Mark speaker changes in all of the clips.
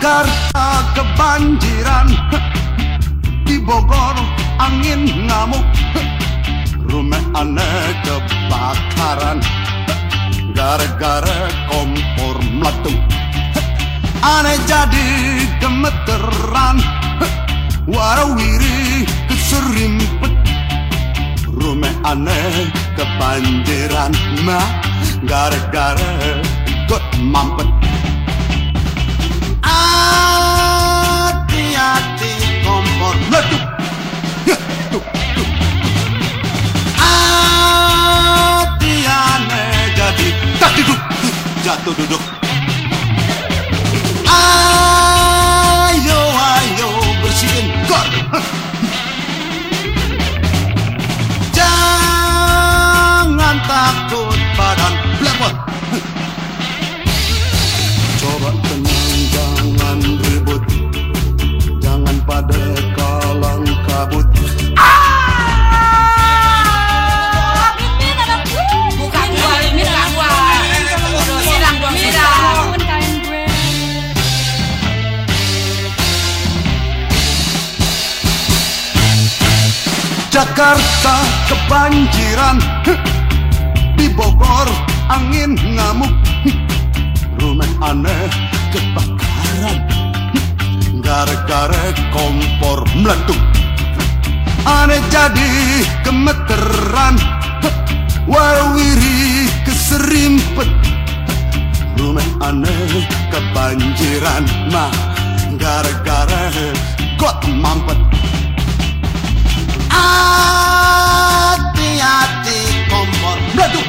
Speaker 1: Jakarta kebanjiran, di Bogor angin ngamuk, rumah aneh kebakaran, gara-gara kompor meletup. Aneh jadi gemeteran, warawiri keserimpet, rumah aneh kebanjiran, mah gara-gara got mampet. Hati-hati kompor meletup, hati aneh jadi tak duduk, jatuh duduk. Ayo bersihin got, jangan takut badan blepot. Coba tenang, jangan ribut, jangan pada kalang kabut.
Speaker 2: Bukan gua, silang dong, silang.
Speaker 1: Jakarta kebanjiran, di Bogor angin ngamuk, rumah aneh kebakaran, gara-gara kompor meletup. Aneh jadi gemeteran, warawiri keserimpet, rumah aneh kebanjiran, mah gara-gara got mampet. Hati-hati kompor meletup,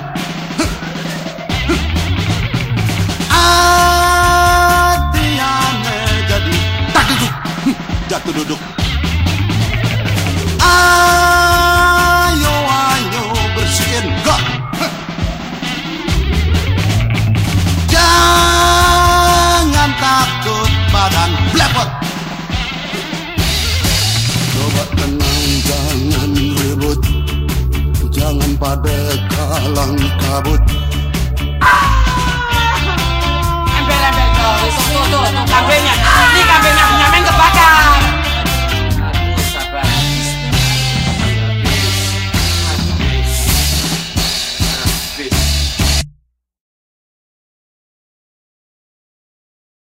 Speaker 1: hati aneh jadi tak duduk, jatuh duduk. Ayo bersihin got, jangan takut badan blepot. Coba tenang, jangan ribut, jangan pada kalang kabut.
Speaker 2: Embel tuh,